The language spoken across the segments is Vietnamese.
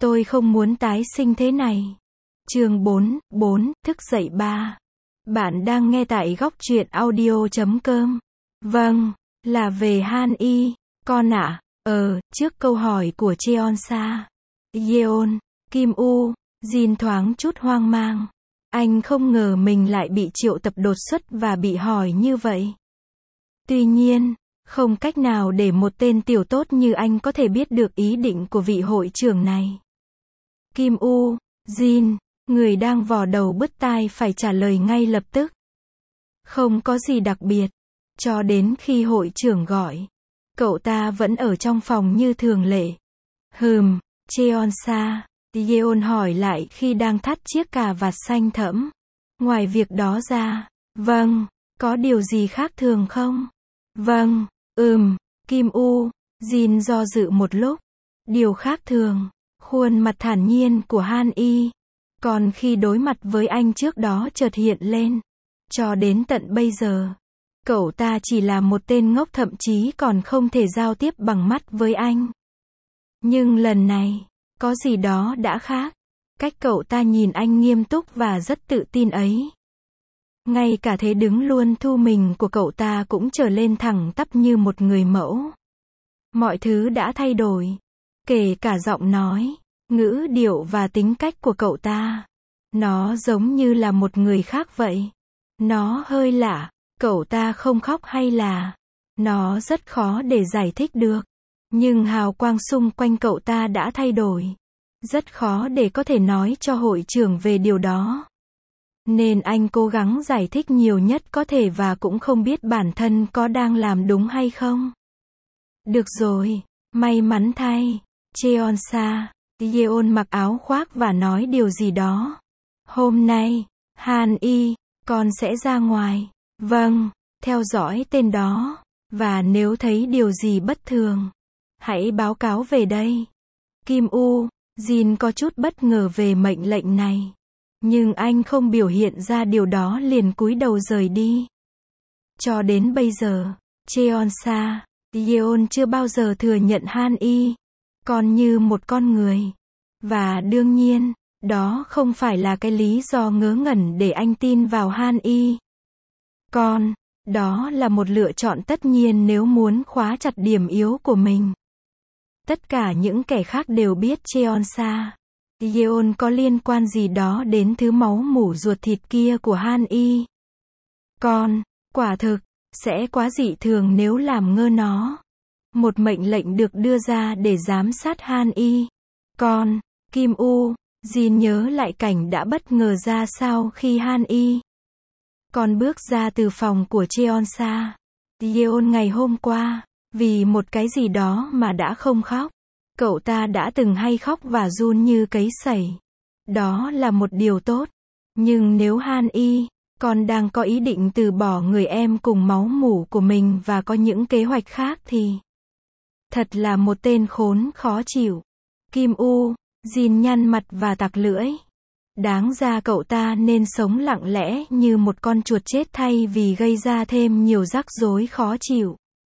Tôi không muốn tái sinh thế này. Chương 4, thức dậy 3. Bạn đang nghe tại góc truyện audio.com. Vâng, là về Han Y, con ạ. Trước câu hỏi của Cheonsa, Yeon, Kim U, Jin thoáng chút hoang mang. Anh không ngờ mình lại bị triệu tập đột xuất và bị hỏi như vậy. Tuy nhiên, không cách nào để một tên tiểu tốt như anh có thể biết được ý định của vị hội trưởng này. Kim U, Jin, người đang vò đầu bứt tai phải trả lời ngay lập tức. Không có gì đặc biệt. Cho đến khi hội trưởng gọi, cậu ta vẫn ở trong phòng như thường lệ. Cheonsa, Yeon hỏi lại khi đang thắt chiếc cà vạt xanh thẫm. Ngoài việc đó ra, vâng, có điều gì khác thường không? Vâng, Kim U, Jin do dự một lúc. Điều khác thường, khuôn mặt thản nhiên của Han Y. Còn khi đối mặt với anh trước đó chợt hiện lên. Cho đến tận bây giờ, cậu ta chỉ là một tên ngốc, thậm chí còn không thể giao tiếp bằng mắt với anh. Nhưng lần này, có gì đó đã khác. Cách cậu ta nhìn anh nghiêm túc và rất tự tin ấy. Ngay cả thế đứng luôn thu mình của cậu ta cũng trở lên thẳng tắp như một người mẫu. Mọi thứ đã thay đổi. Kể cả giọng nói, ngữ điệu và tính cách của cậu ta. Nó giống như là một người khác vậy. Nó hơi lạ. Cậu ta không khóc hay là... Nó rất khó để giải thích được. Nhưng hào quang xung quanh cậu ta đã thay đổi. Rất khó để có thể nói cho hội trưởng về điều đó. Nên anh cố gắng giải thích nhiều nhất có thể và cũng không biết bản thân có đang làm đúng hay không. Được rồi, may mắn thay. Cheonsa, Yeon mặc áo khoác và nói điều gì đó. Hôm nay, Han Y, con sẽ ra ngoài. Vâng, theo dõi tên đó. Và nếu thấy điều gì bất thường, hãy báo cáo về đây. Kim U, Jin có chút bất ngờ về mệnh lệnh này. Nhưng anh không biểu hiện ra điều đó, liền cúi đầu rời đi. Cho đến bây giờ, Cheonsa, Yeon chưa bao giờ thừa nhận Han Y còn như một con người. Và đương nhiên, đó không phải là cái lý do ngớ ngẩn để anh tin vào Han Y. Đó là một lựa chọn tất nhiên nếu muốn khóa chặt điểm yếu của mình. Tất cả những kẻ khác đều biết Cheonsa, Yeon có liên quan gì đó đến thứ máu mủ ruột thịt kia của Han Y. Quả thực, sẽ quá dị thường nếu làm ngơ nó. Một mệnh lệnh được đưa ra để giám sát Han Y. Kim U, Jin nhớ lại cảnh đã bất ngờ ra sao khi Han Y bước ra từ phòng của Cheonsa, Yeon ngày hôm qua. Vì một cái gì đó mà đã không khóc. Cậu ta đã từng hay khóc và run như cấy sẩy. Đó là một điều tốt. Nhưng nếu Han Y đang có ý định từ bỏ người em cùng máu mủ của mình và có những kế hoạch khác thì thật là một tên khốn khó chịu. Kim U, Jin nhăn mặt và tặc lưỡi. Đáng ra cậu ta nên sống lặng lẽ như một con chuột chết thay vì gây ra thêm nhiều rắc rối khó chịu.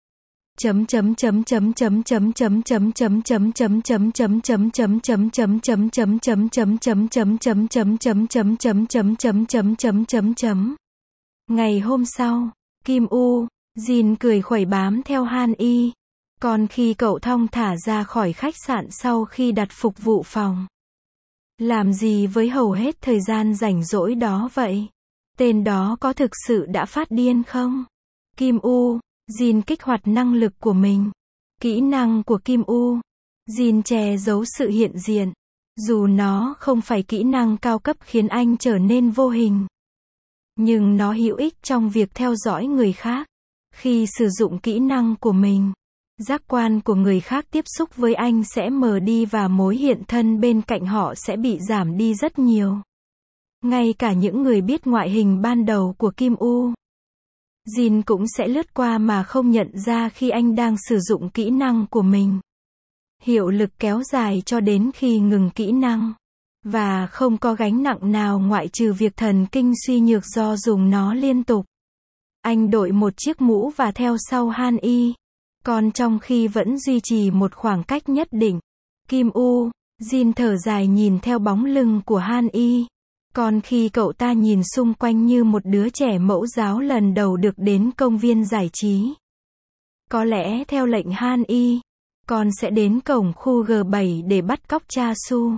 Ngày hôm sau, Kim U, Jin cười khuẩy bám theo Han Y. Còn khi cậu thong thả ra khỏi khách sạn sau khi đặt phục vụ phòng. Làm gì với hầu hết thời gian rảnh rỗi đó vậy? Tên đó có thực sự đã phát điên không? Kim U, Jin kích hoạt năng lực của mình. Kỹ năng của Kim U, Jin che giấu sự hiện diện. Dù nó không phải kỹ năng cao cấp khiến anh trở nên vô hình. Nhưng nó hữu ích trong việc theo dõi người khác. Khi sử dụng kỹ năng của mình, giác quan của người khác tiếp xúc với anh sẽ mờ đi và mối hiện thân bên cạnh họ sẽ bị giảm đi rất nhiều. Ngay cả những người biết ngoại hình ban đầu của Kim U, Jin cũng sẽ lướt qua mà không nhận ra khi anh đang sử dụng kỹ năng của mình. Hiệu lực kéo dài cho đến khi ngừng kỹ năng. Và không có gánh nặng nào ngoại trừ việc thần kinh suy nhược do dùng nó liên tục. Anh đội một chiếc mũ và theo sau Han Y. Còn trong khi vẫn duy trì một khoảng cách nhất định, Kim U, Jin thở dài nhìn theo bóng lưng của Han Y. Còn khi cậu ta nhìn xung quanh như một đứa trẻ mẫu giáo lần đầu được đến công viên giải trí. Có lẽ theo lệnh Han Y, con sẽ đến cổng khu G7 để bắt cóc Cha Su.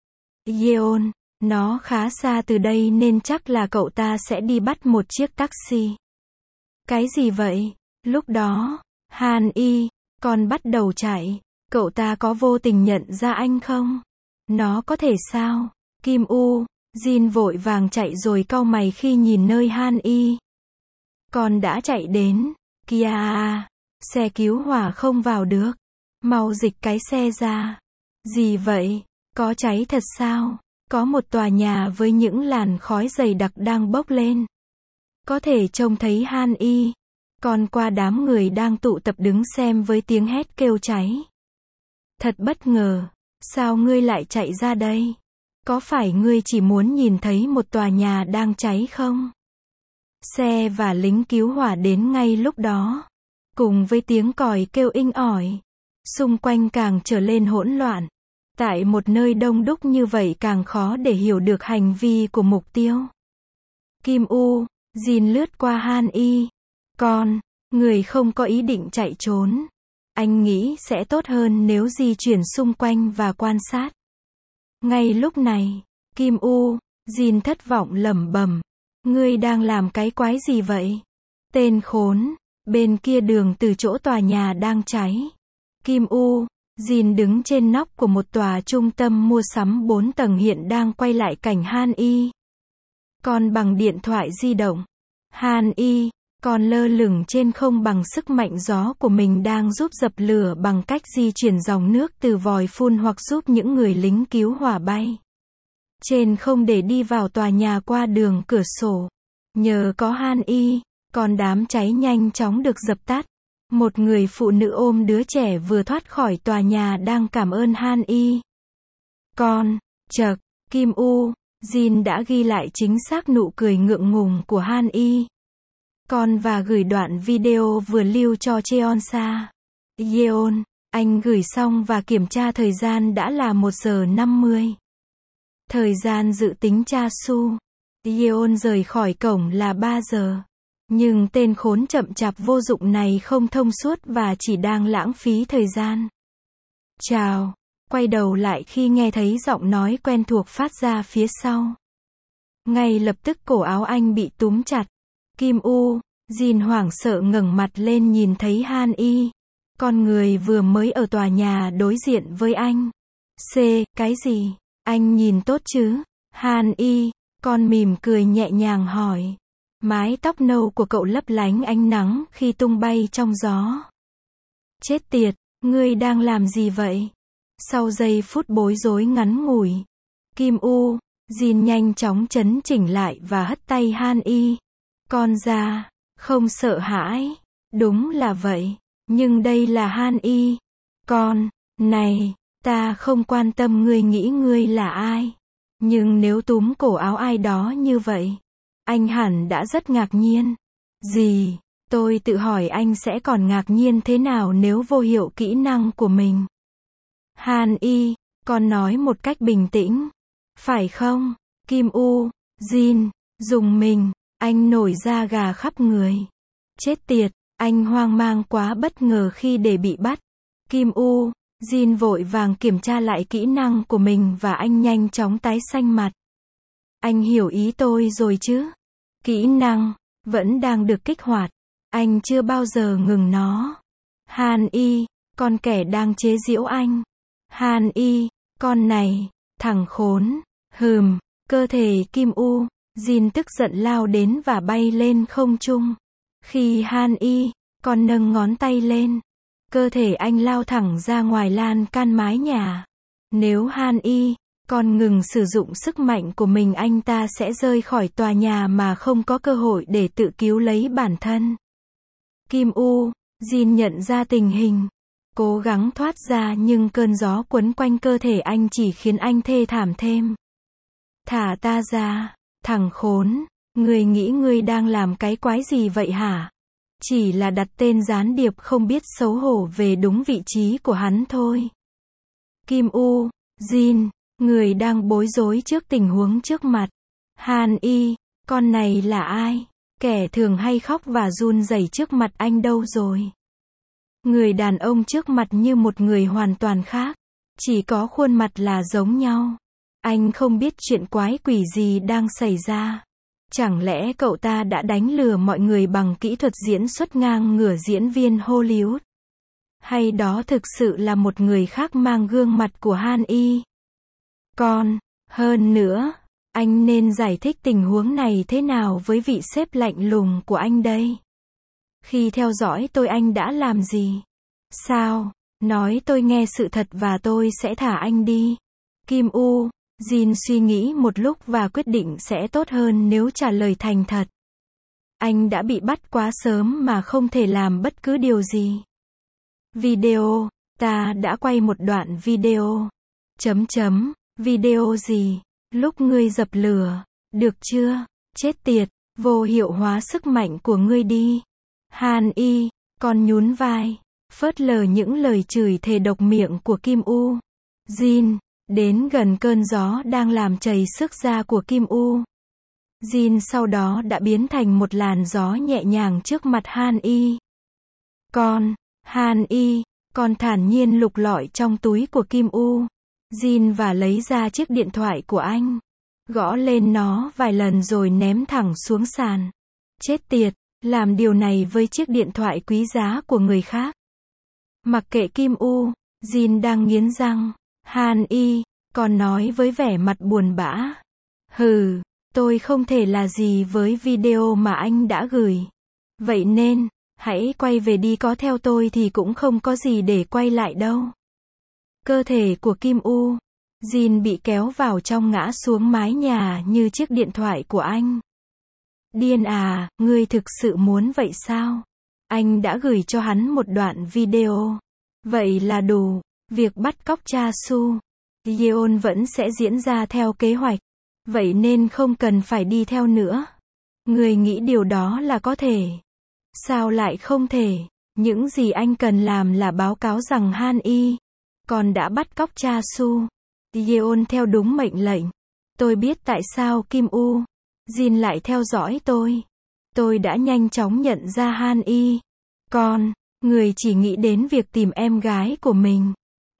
Yeon, nó khá xa từ đây nên chắc là cậu ta sẽ đi bắt một chiếc taxi. Cái gì vậy? Lúc đó, Han Y, con bắt đầu chạy. Cậu ta có vô tình nhận ra anh không? Nó có thể sao? Kim U, Jin vội vàng chạy rồi cau mày khi nhìn nơi Han Y. Con đã chạy đến. Kìa à, xe cứu hỏa không vào được. Mau dịch cái xe ra. Gì vậy? Có cháy thật sao? Có một tòa nhà với những làn khói dày đặc đang bốc lên. Có thể trông thấy Han Y. Còn qua đám người đang tụ tập đứng xem với tiếng hét kêu cháy. Thật bất ngờ. Sao ngươi lại chạy ra đây? Có phải ngươi chỉ muốn nhìn thấy một tòa nhà đang cháy không? Xe và lính cứu hỏa đến ngay lúc đó. Cùng với tiếng còi kêu inh ỏi. Xung quanh càng trở lên hỗn loạn. Tại một nơi đông đúc như vậy càng khó để hiểu được hành vi của mục tiêu. Kim U, Jin lướt qua Han Y. Con, người không có ý định chạy trốn. Anh nghĩ sẽ tốt hơn nếu di chuyển xung quanh và quan sát. Ngay lúc này, Kim U, Jin thất vọng lẩm bẩm. Ngươi đang làm cái quái gì vậy? Tên khốn, bên kia đường từ chỗ tòa nhà đang cháy. Kim U, Jin đứng trên nóc của một tòa trung tâm mua sắm 4 tầng hiện đang quay lại cảnh Han Y. Còn bằng điện thoại di động, Han Y, còn lơ lửng trên không bằng sức mạnh gió của mình đang giúp dập lửa bằng cách di chuyển dòng nước từ vòi phun hoặc giúp những người lính cứu hỏa bay trên không để đi vào tòa nhà qua đường cửa sổ. Nhờ có Han Y, còn đám cháy nhanh chóng được dập tắt. Một người phụ nữ ôm đứa trẻ vừa thoát khỏi tòa nhà đang cảm ơn Han Y. Con, chậc, Kim U, Jin đã ghi lại chính xác nụ cười ngượng ngùng của Han Y. Con và gửi đoạn video vừa lưu cho Cheonsa. Yeon, anh gửi xong và kiểm tra thời gian đã là 1 giờ 50. Thời gian dự tính Cha Su. Yeon rời khỏi cổng là 3 giờ. Nhưng tên khốn chậm chạp vô dụng này không thông suốt và chỉ đang lãng phí thời gian. Chào. Quay đầu lại khi nghe thấy giọng nói quen thuộc phát ra phía sau. Ngay lập tức cổ áo anh bị túm chặt. Kim U, Jin hoảng sợ ngẩng mặt lên nhìn thấy Han Y. Con người vừa mới ở tòa nhà đối diện với anh. Cái gì? Anh nhìn tốt chứ? Han Y, con mỉm cười nhẹ nhàng hỏi. Mái tóc nâu của cậu lấp lánh ánh nắng khi tung bay trong gió. Chết tiệt, ngươi đang làm gì vậy? Sau giây phút bối rối ngắn ngủi, Kim U, Jin nhanh chóng chấn chỉnh lại và hất tay Han Y. Con ra, không sợ hãi. Đúng là vậy, nhưng đây là Han Y. Con, này, ta không quan tâm ngươi nghĩ ngươi là ai. Nhưng nếu túm cổ áo ai đó như vậy, anh hẳn đã rất ngạc nhiên. Gì? Tôi tự hỏi anh sẽ còn ngạc nhiên thế nào nếu vô hiệu kỹ năng của mình. Han Y, con nói một cách bình tĩnh. Phải không? Kim U, Jin, dùng mình, anh nổi da gà khắp người. Chết tiệt, anh hoang mang quá bất ngờ khi để bị bắt. Kim U, Jin vội vàng kiểm tra lại kỹ năng của mình và anh nhanh chóng tái xanh mặt. Anh hiểu ý tôi rồi chứ? Kỹ năng vẫn đang được kích hoạt. Anh chưa bao giờ ngừng nó. Han Y, con kẻ đang chế giễu anh. Han Y, con này, thằng khốn. Cơ thể Kim U, Jin tức giận lao đến và bay lên không trung. Khi Han Y, con nâng ngón tay lên, cơ thể anh lao thẳng ra ngoài lan can mái nhà. Nếu Han Y, con ngừng sử dụng sức mạnh của mình, anh ta sẽ rơi khỏi tòa nhà mà không có cơ hội để tự cứu lấy bản thân. Kim U, Jin nhận ra tình hình, cố gắng thoát ra nhưng cơn gió quấn quanh cơ thể anh chỉ khiến anh thê thảm thêm. Thả ta ra, thằng khốn, ngươi nghĩ ngươi đang làm cái quái gì vậy hả? Chỉ là đặt tên gián điệp không biết xấu hổ về đúng vị trí của hắn thôi. Kim U, Jin, người đang bối rối trước tình huống trước mặt. Han Y, con này là ai? Kẻ thường hay khóc và run rẩy trước mặt anh đâu rồi? Người đàn ông trước mặt như một người hoàn toàn khác. Chỉ có khuôn mặt là giống nhau. Anh không biết chuyện quái quỷ gì đang xảy ra. Chẳng lẽ cậu ta đã đánh lừa mọi người bằng kỹ thuật diễn xuất ngang ngửa diễn viên Hollywood? Hay đó thực sự là một người khác mang gương mặt của Han Y? Hơn nữa, anh nên giải thích tình huống này thế nào với vị sếp lạnh lùng của anh đây? Khi theo dõi tôi anh đã làm gì? Sao? Nói tôi nghe sự thật và tôi sẽ thả anh đi. Kim U, Jin suy nghĩ một lúc và quyết định sẽ tốt hơn nếu trả lời thành thật. Anh đã bị bắt quá sớm mà không thể làm bất cứ điều gì. Video, ta đã quay một đoạn video. Video gì? Lúc ngươi dập lửa, được chưa? Chết tiệt, vô hiệu hóa sức mạnh của ngươi đi. Han Y, con nhún vai, phớt lờ những lời chửi thề độc miệng của Kim U. Jin, đến gần cơn gió đang làm chảy sức da của Kim U. Jin sau đó đã biến thành một làn gió nhẹ nhàng trước mặt Han Y. Han Y, con thản nhiên lục lọi trong túi của Kim U. Jin và lấy ra chiếc điện thoại của anh. Gõ lên nó vài lần rồi ném thẳng xuống sàn. Chết tiệt, làm điều này với chiếc điện thoại quý giá của người khác. Mặc kệ Kim U, Jin đang nghiến răng. Han Y, còn nói với vẻ mặt buồn bã. Hừ, tôi không thể là gì với video mà anh đã gửi. Vậy nên, hãy quay về đi, có theo tôi thì cũng không có gì để quay lại đâu. Cơ thể của Kim U, Jin bị kéo vào trong ngã xuống mái nhà như chiếc điện thoại của anh. Điên à, ngươi thực sự muốn vậy sao? Anh đã gửi cho hắn một đoạn video. Vậy là đủ. Việc bắt cóc Cha Su, Yeon vẫn sẽ diễn ra theo kế hoạch. Vậy nên không cần phải đi theo nữa. Người nghĩ điều đó là có thể. Sao lại không thể? Những gì anh cần làm là báo cáo rằng Han Y còn đã bắt cóc Cha Su. Yeon theo đúng mệnh lệnh. Tôi biết tại sao Kim U, Jin lại theo dõi tôi. Tôi đã nhanh chóng nhận ra Han Y. Người chỉ nghĩ đến việc tìm em gái của mình.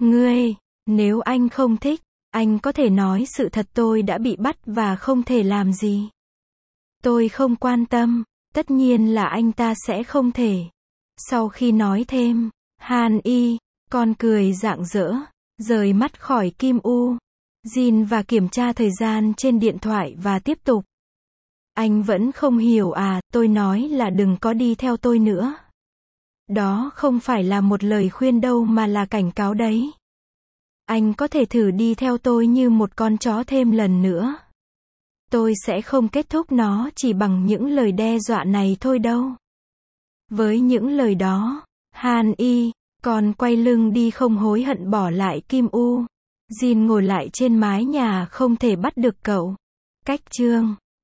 Nếu anh không thích, anh có thể nói sự thật, tôi đã bị bắt và không thể làm gì. Tôi không quan tâm, tất nhiên là anh ta sẽ không thể. Sau khi nói thêm, Han Y, con cười rạng rỡ, rời mắt khỏi Kim U, Jin và kiểm tra thời gian trên điện thoại và tiếp tục. Anh vẫn không hiểu à, tôi nói là đừng có đi theo tôi nữa. Đó không phải là một lời khuyên đâu mà là cảnh cáo đấy. Anh có thể thử đi theo tôi như một con chó thêm lần nữa. Tôi sẽ không kết thúc nó chỉ bằng những lời đe dọa này thôi đâu. Với những lời đó, Han Y còn quay lưng đi không hối hận bỏ lại Kim U. Jin ngồi lại trên mái nhà không thể bắt được cậu. Cách chương